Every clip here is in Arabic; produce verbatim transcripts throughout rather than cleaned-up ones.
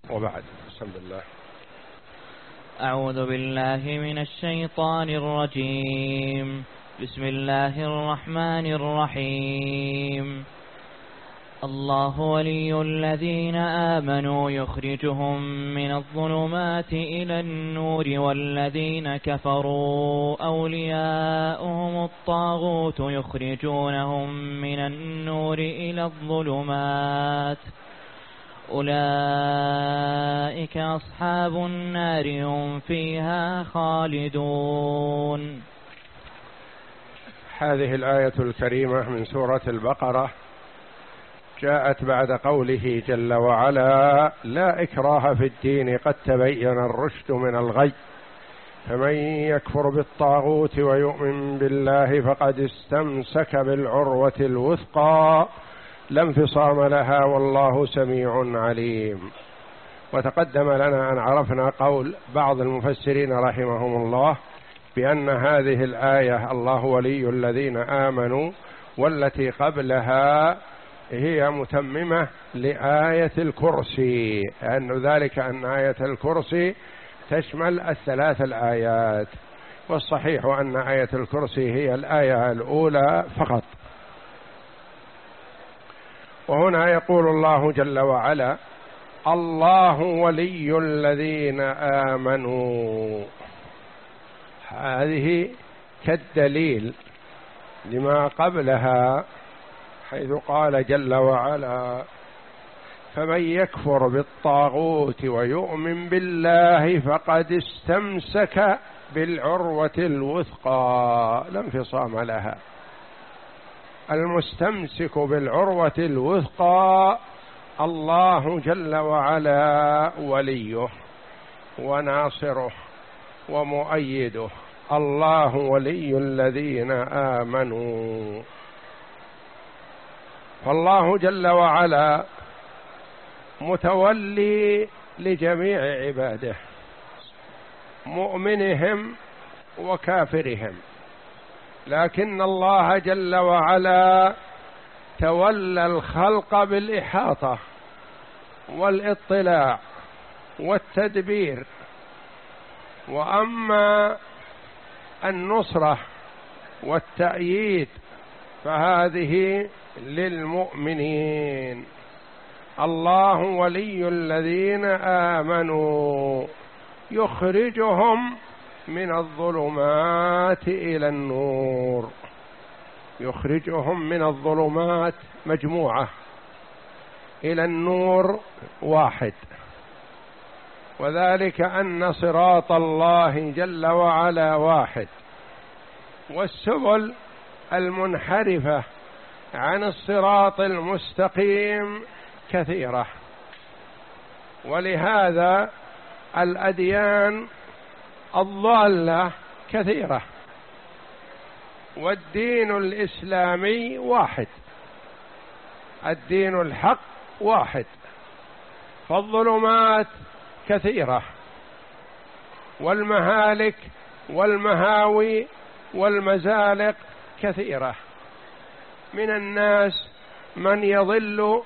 وبعد. بسم الله. أعوذ بالله من الشيطان الرجيم. بسم الله الرحمن الرحيم. الله ولي الذين آمنوا يخرجهم من الظلمات إلى النور والذين كفروا أولياؤهم الطاغوت يخرجونهم من النور إلى الظلمات أولئك أصحاب النار هم فيها خالدون. هذه الآية الكريمة من سورة البقرة جاءت بعد قوله جل وعلا: لا إكراه في الدين قد تبين الرشد من الغي فمن يكفر بالطاغوت ويؤمن بالله فقد استمسك بالعروة الوثقى لا انفصام لها والله سميع عليم. وتقدم لنا أن عرفنا قول بعض المفسرين رحمهم الله بأن هذه الآية الله ولي الذين آمنوا والتي قبلها هي متممة لآية الكرسي، أن ذلك أن آية الكرسي تشمل الثلاث الآيات، والصحيح أن آية الكرسي هي الآية الأولى فقط. وهنا يقول الله جل وعلا: الله ولي الذين آمنوا. هذه كالدليل لما قبلها، حيث قال جل وعلا: فمن يكفر بالطاغوت ويؤمن بالله فقد استمسك بالعروة الوثقى لا انفصام لها. المستمسك بالعروة الوثقى الله جل وعلا وليه وناصره ومؤيده. الله ولي الذين آمنوا. فالله جل وعلا متولي لجميع عباده، مؤمنهم وكافرهم، لكن الله جل وعلا تولى الخلق بالإحاطة والاطلاع والتدبير. وأما النصرة والتأييد فهذه للمؤمنين. الله ولي الذين آمنوا يخرجهم من الظلمات إلى النور. يخرجهم من الظلمات مجموعة، إلى النور واحد، وذلك أن صراط الله جل وعلا واحد، والسبل المنحرفة عن الصراط المستقيم كثيرة. ولهذا الأديان الضالة كثيرة، والدين الإسلامي واحد، الدين الحق واحد. فالظلمات كثيرة، والمهالك والمهاوي والمزالق كثيرة. من الناس من يضل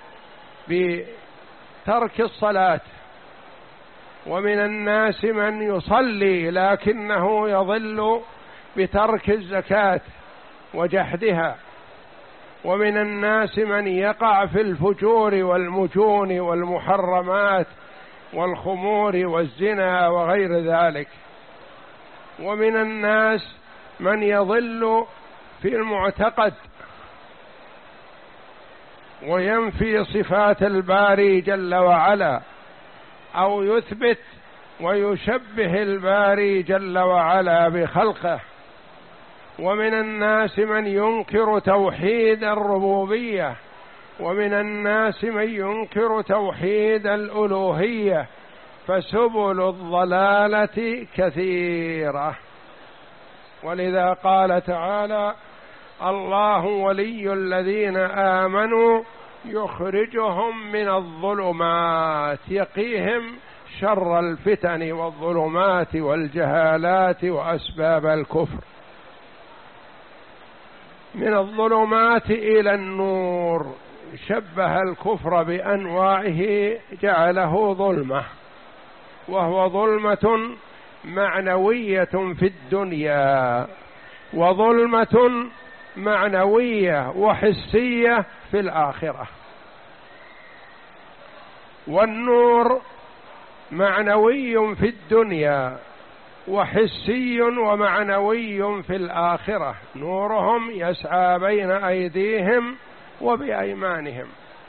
بترك الصلاة، ومن الناس من يصلي لكنه يضل بترك الزكاة وجحدها، ومن الناس من يقع في الفجور والمجون والمحرمات والخمور والزنا وغير ذلك، ومن الناس من يضل في المعتقد وينفي صفات الباري جل وعلا، أو يثبت ويشبه الباري جل وعلا بخلقه. ومن الناس من ينكر توحيد الربوبية، ومن الناس من ينكر توحيد الألوهية. فسبل الضلالة كثيرة. ولذا قال تعالى: الله ولي الذين آمنوا يخرجهم من الظلمات، يقيهم شر الفتن والظلمات والجهالات وأسباب الكفر، من الظلمات إلى النور، شبه الكفر بأنواعه جعله ظلمة، وهو ظلمة معنوية في الدنيا، وظلمة معنوية وحسية في الآخرة. والنور معنوي في الدنيا وحسي ومعنوي في الآخرة، نورهم يسعى بين أيديهم وبأيمانهم،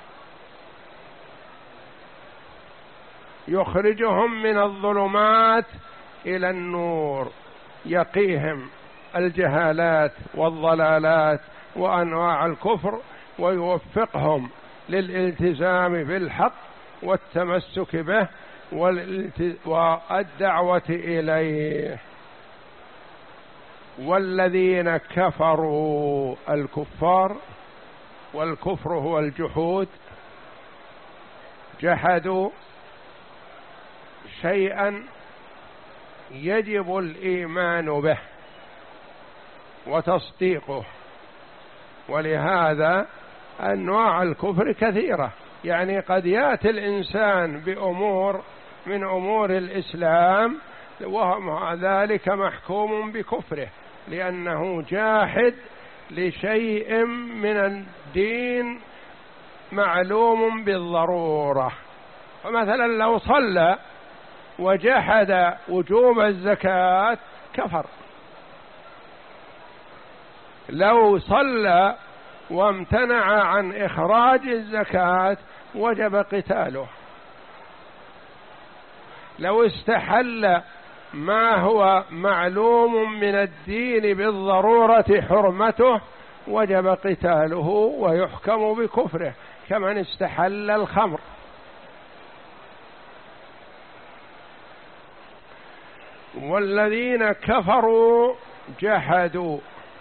يخرجهم من الظلمات إلى النور، يقيهم الجهالات والضلالات وأنواع الكفر، ويوفقهم للالتزام بالحق والتمسك به والدعوة إليه. والذين كفروا، الكفار، والكفر هو الجحود، جحدوا شيئا يجب الإيمان به وتصديقه. ولهذا أنواع الكفر كثيرة، يعني قد يأتي الإنسان بأمور من أمور الإسلام ومع ذلك محكوم بكفره، لأنه جاحد لشيء من الدين معلوم بالضرورة. فمثلا لو صلى وجحد وجوب الزكاة كفر، لو صلى وامتنع عن إخراج الزكاة وجب قتاله، لو استحل ما هو معلوم من الدين بالضرورة حرمته وجب قتاله ويحكم بكفره، كمن استحل الخمر. والذين كفروا جحدوا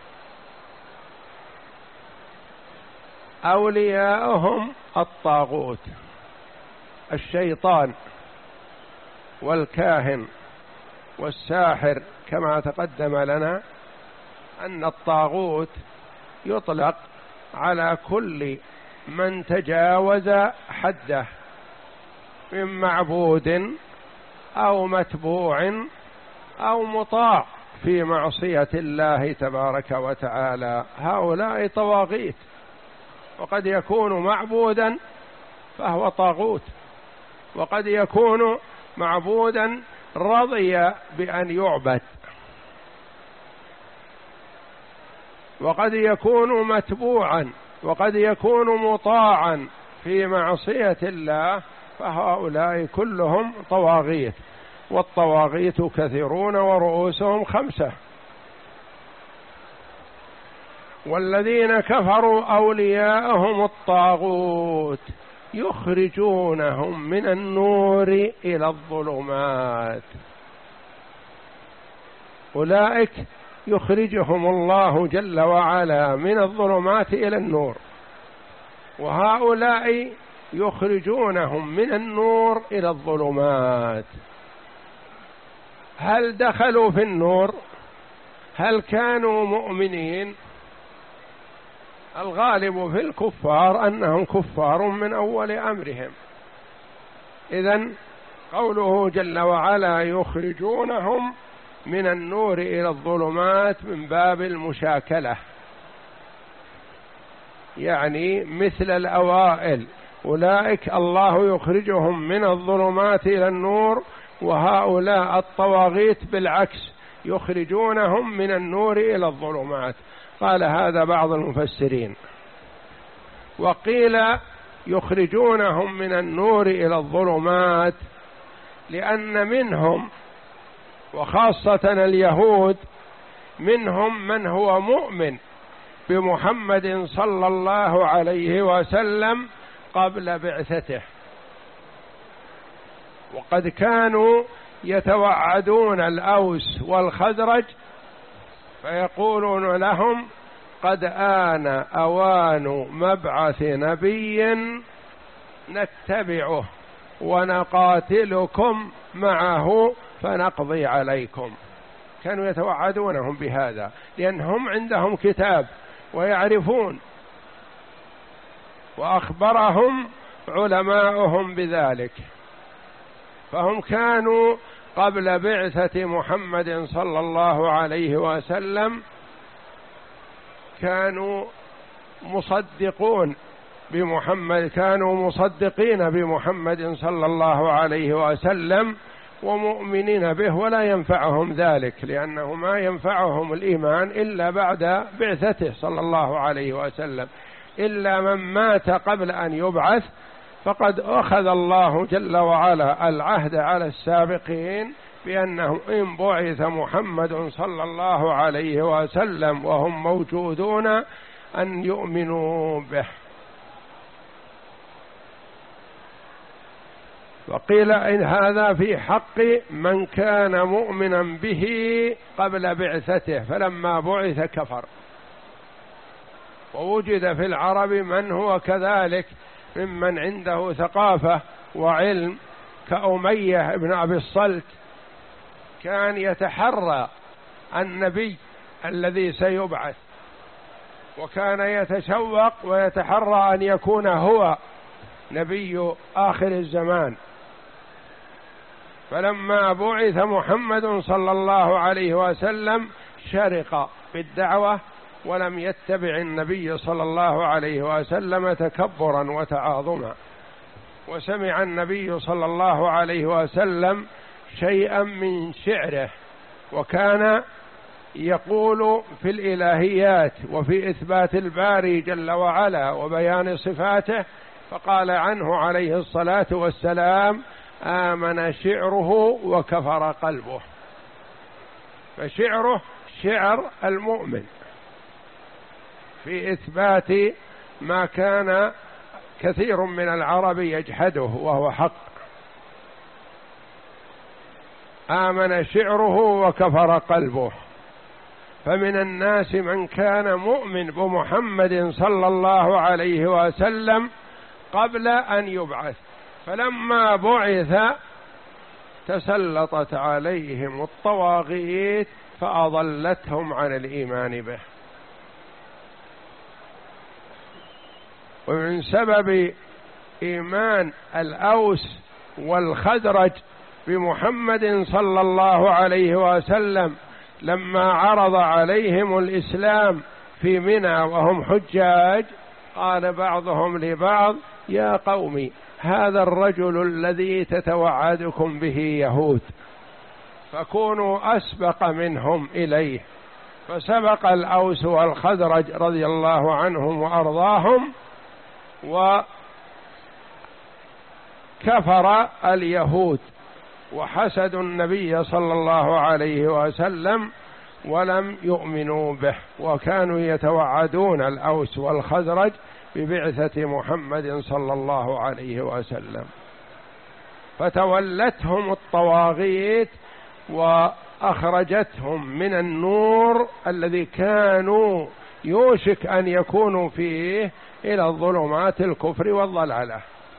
أولياءهم الطاغوت، الشيطان والكاهن والساحر، كما تقدم لنا أن الطاغوت يطلق على كل من تجاوز حده من معبود أو متبوع أو مطاع في معصية الله تبارك وتعالى، هؤلاء طواغيت. وقد يكون معبودا فهو طاغوت، وقد يكون معبودا رضي بأن يعبد، وقد يكون متبوعا، وقد يكون مطاعا في معصية الله، فهؤلاء كلهم طواغيت. والطواغيت كثيرون ورؤوسهم خمسة. والذين كفروا أولياءهم الطاغوت يخرجونهم من النور إلى الظلمات، أولئك يخرجهم الله جل وعلا من الظلمات إلى النور، وهؤلاء يخرجونهم من النور إلى الظلمات. هل دخلوا في النور؟ هل كانوا مؤمنين؟ الغالب في الكفار أنهم كفار من أول أمرهم. إذن قوله جل وعلا يخرجونهم من النور إلى الظلمات من باب المشاكلة، يعني مثل الأوائل، أولئك الله يخرجهم من الظلمات إلى النور، وهؤلاء الطواغيت بالعكس يخرجونهم من النور إلى الظلمات. قال هذا بعض المفسرين. وقيل يخرجونهم من النور إلى الظلمات لأن منهم، وخاصة اليهود، منهم من هو مؤمن بمحمد صلى الله عليه وسلم قبل بعثته، وقد كانوا يتوعدون الأوس والخزرج فيقولون لهم قد آن أوان مبعث نبي نتبعه ونقاتلكم معه فنقضي عليكم. كانوا يتوعدونهم بهذا لأنهم عندهم كتاب ويعرفون وأخبرهم علماؤهم بذلك. فهم كانوا قبل بعثة محمد صلى الله عليه وسلم كانوا مصدقون بمحمد، كانوا مصدقين بمحمد صلى الله عليه وسلم ومؤمنين به، ولا ينفعهم ذلك، لأنه ما ينفعهم الإيمان إلا بعد بعثته صلى الله عليه وسلم، إلا من مات قبل أن يبعث فقد أخذ الله جل وعلا العهد على السابقين بأنه إن بعث محمد صلى الله عليه وسلم وهم موجودون أن يؤمنوا به. وقيل إن هذا في حق من كان مؤمنا به قبل بعثته فلما بعث كفر. ووجد في العرب من هو كذلك ممن عنده ثقافة وعلم كأمية بن أبي الصلت، كان يتحرى النبي الذي سيبعث، وكان يتشوق ويتحرى أن يكون هو نبي آخر الزمان. فلما بعث محمد صلى الله عليه وسلم شرق بالدعوة ولم يتبع النبي صلى الله عليه وسلم تكبرا وتعاظما. وسمع النبي صلى الله عليه وسلم شيئا من شعره، وكان يقول في الإلهيات وفي إثبات الباري جل وعلا وبيان صفاته، فقال عنه عليه الصلاة والسلام: آمن شعره وكفر قلبه. فشعره شعر المؤمن في إثبات ما كان كثير من العرب يجحده وهو حق. آمن شعره وكفر قلبه. فمن الناس من كان مؤمن بمحمد صلى الله عليه وسلم قبل أن يبعث، فلما بعث تسلطت عليهم الطواغيت فأضلتهم عن الإيمان به. ومن سبب إيمان الأوس والخزرج بمحمد صلى الله عليه وسلم لما عرض عليهم الإسلام في منى وهم حجاج، قال بعضهم لبعض: يا قوم، هذا الرجل الذي تتوعدكم به يهود، فكونوا أسبق منهم إليه. فسبق الأوس والخزرج رضي الله عنهم وأرضاهم، وكفر اليهود وحسدوا النبي صلى الله عليه وسلم ولم يؤمنوا به، وكانوا يتوعدون الأوس والخزرج ببعثة محمد صلى الله عليه وسلم. فتولتهم الطواغيت وأخرجتهم من النور الذي كانوا يوشك أن يكونوا فيه إلى الظلمات الكفر والضلالة.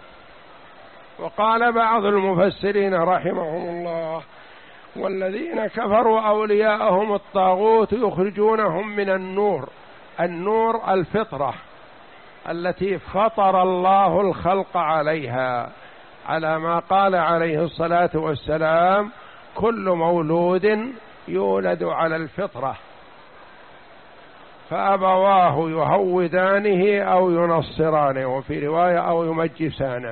وقال بعض المفسرين رحمهم الله: والذين كفروا أولياءهم الطاغوت يخرجونهم من النور. النور الفطرة التي فطر الله الخلق عليها، على ما قال عليه الصلاة والسلام: كل مولود يولد على الفطرة فأبواه يهودانه أو ينصرانه، وفي رواية أو يمجسانه.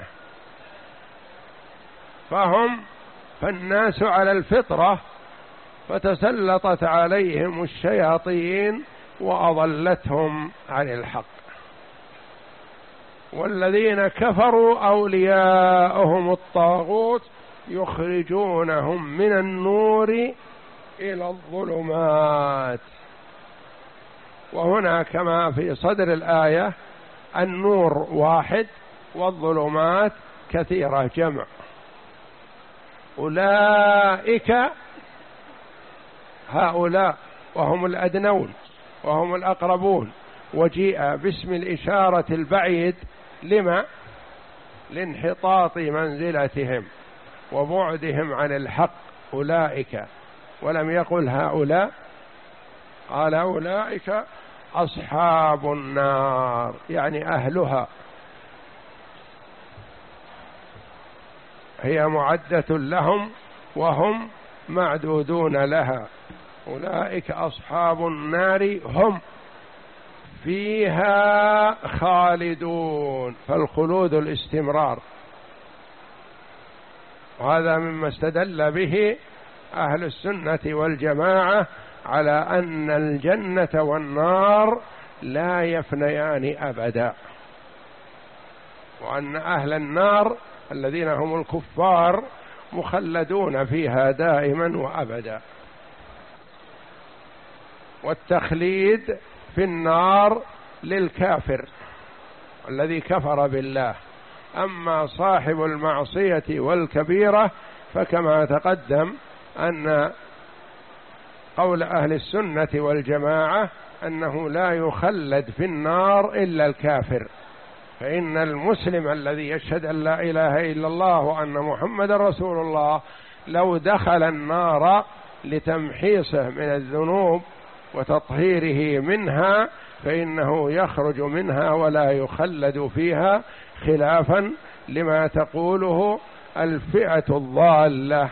فهم فالناس على الفطرة، فتسلطت عليهم الشياطين وأضلتهم عن الحق. والذين كفروا أولياءهم الطاغوت يخرجونهم من النور إلى الظلمات. وهنا كما في صدر الآية النور واحد والظلمات كثيرة جمع. أولئك هؤلاء وهم الأدنون وهم الأقربون، وجيء باسم الإشارة البعيد لما؟ لانحطاط منزلتهم وبعدهم عن الحق. أولئك، ولم يقل هؤلاء، قال أولئك أصحاب النار، يعني أهلها هي معدة لهم وهم معدودون لها. أولئك أصحاب النار هم فيها خالدون، فالخلود الاستمرار، وهذا مما استدل به أهل السنة والجماعة على أن الجنة والنار لا يفنيان أبدا، وأن أهل النار الذين هم الكفار مخلدون فيها دائما وأبدا. والتخليد في النار للكافر الذي كفر بالله، أما صاحب المعصية والكبيرة فكما تقدم أن قول أهل السنة والجماعة أنه لا يخلد في النار إلا الكافر، فإن المسلم الذي يشهد أن لا إله إلا الله وأن محمد رسول الله لو دخل النار لتمحيصه من الذنوب وتطهيره منها فإنه يخرج منها ولا يخلد فيها، خلافا لما تقوله الفئة الضالة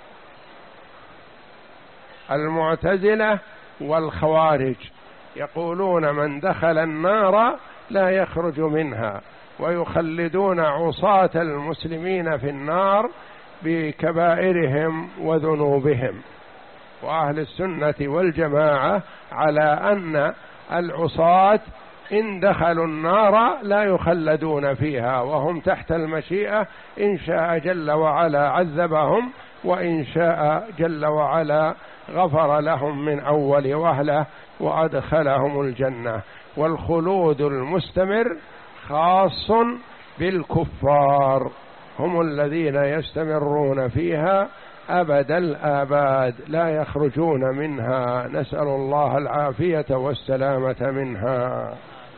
المعتزلة والخوارج، يقولون من دخل النار لا يخرج منها، ويخلدون عصاة المسلمين في النار بكبائرهم وذنوبهم. وأهل السنة والجماعة على أن العصاة إن دخلوا النار لا يخلدون فيها، وهم تحت المشيئة، إن شاء جل وعلا عذبهم، وإن شاء جل وعلا غفر لهم من أول وهلة وأدخلهم الجنة. والخلود المستمر خاص بالكفار، هم الذين يستمرون فيها أبد الآباد لا يخرجون منها، نسأل الله العافية والسلامة منها.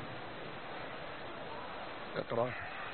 اقرأ.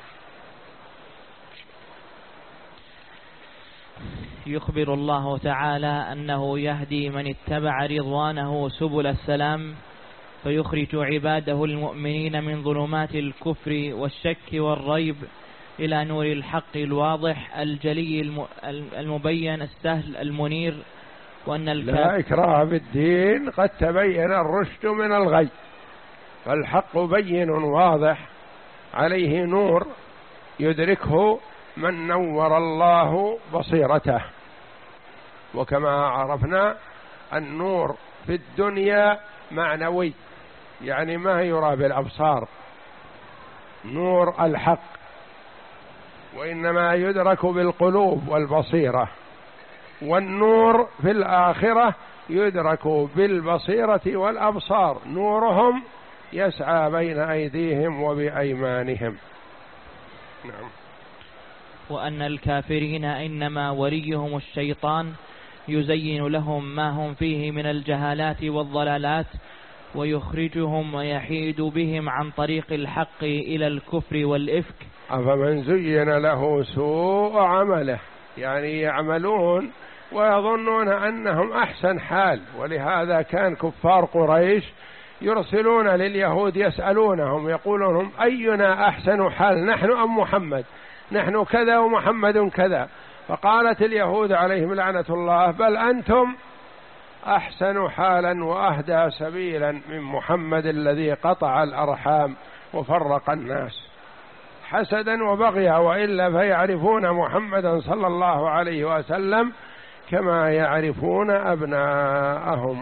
يخبر الله تعالى أنه يهدي من اتبع رضوانه سبل السلام، فيخرج عباده المؤمنين من ظلمات الكفر والشك والريب إلى نور الحق الواضح الجلي المبين السهل المنير. وأن لا إكراه في الدين، قد تبين الرشد من الغي، فالحق بين واضح عليه نور يدركه من نور الله بصيرته. وكما عرفنا النور في الدنيا معنوي، يعني ما يرى بالأبصار نور الحق، وإنما يدرك بالقلوب والبصيرة. والنور في الآخرة يدرك بالبصيرة والأبصار، نورهم يسعى بين أيديهم وبأيمانهم. نعم. وأن الكافرين إنما وليهم الشيطان يزين لهم ما هم فيه من الجهالات والضلالات، ويخرجهم ويحيد بهم عن طريق الحق إلى الكفر والإفك. أفمن زين له سوء عمله، يعني يعملون ويظنون أنهم أحسن حال. ولهذا كان كفار قريش يرسلون لليهود يسألونهم يقولون أينا أحسن حال، نحن أم محمد؟ نحن كذا ومحمد كذا. فقالت اليهود عليهم لعنة الله بل أنتم أحسن حالا وأهدى سبيلا من محمد الذي قطع الأرحام وفرق الناس حسدا وبغيا، وإلا فيعرفون محمدا صلى الله عليه وسلم كما يعرفون أبناءهم.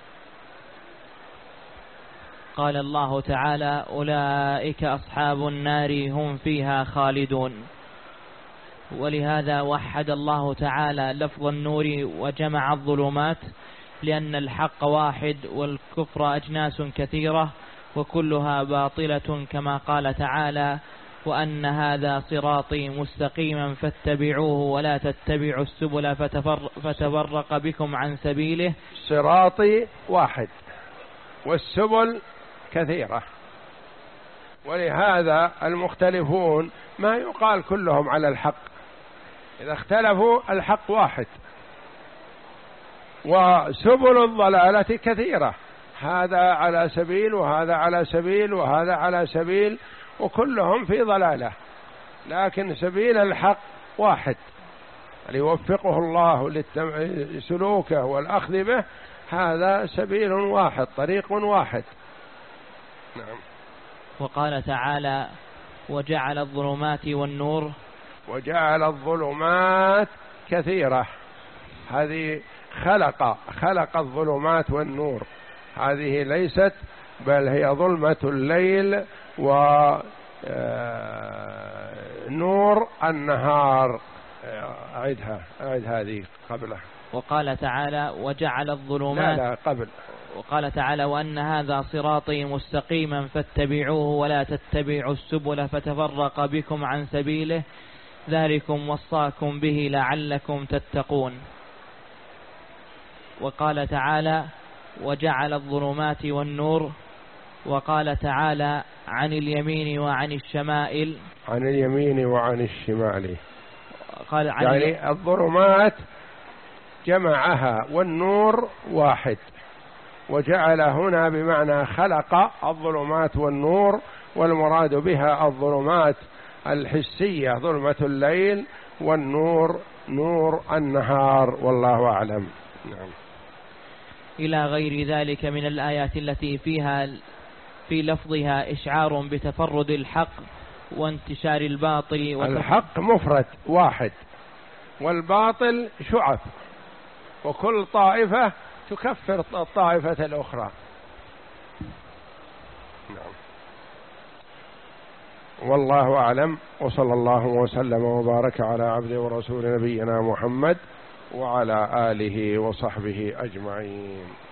قال الله تعالى أولئك أصحاب النار هم فيها خالدون. ولهذا وحد الله تعالى لفظ النور وجمع الظلمات، لأن الحق واحد والكفر أجناس كثيرة وكلها باطلة، كما قال تعالى وأن هذا صراطي مستقيما فاتبعوه ولا تتبعوا السبل فتفرق بكم عن سبيله. صراطي واحد والسبل كثيرة، ولهذا المختلفون ما يقال كلهم على الحق، إذا اختلفوا الحق واحد. وسبل الضلالة كثيرة، هذا على سبيل وهذا على سبيل وهذا على سبيل، وكلهم في ضلالة، لكن سبيل الحق واحد ليوفقه الله لسلوكه والأخذ به، هذا سبيل واحد، طريق واحد. نعم. وقال تعالى وجعل الظلمات والنور. وجعل الظلمات كثيرة، هذه خلق خلق الظلمات والنور، هذه ليست بل هي ظلمة الليل ونور النهار. أعدها أعد هذه قبله. وقال تعالى وجعل الظلمات. لا لا قبل. وقال تعالى وأن هذا صراطي مستقيما فاتبعوه ولا تتبعوا السبل فتفرق بكم عن سبيله ذلكم وصاكم به لعلكم تتقون. وقال تعالى وجعل الظلمات والنور. وقال تعالى عن اليمين وعن الشمائل. عن اليمين وعن الشمال، قال عن يعني الظلمات جمعها والنور واحد، وجعل هنا بمعنى خلق الظلمات والنور، والمراد بها الظلمات الحسية ظلمة الليل، والنور نور النهار، والله أعلم. نعم. إلى غير ذلك من الآيات التي فيها في لفظها إشعار بتفرد الحق وانتشار الباطل. الحق مفرد واحد، والباطل شعب، وكل طائفة تكفر الطائفة الأخرى. نعم. والله أعلم، وصلى الله وسلم وبارك على عبده ورسول نبينا محمد وعلى آله وصحبه أجمعين.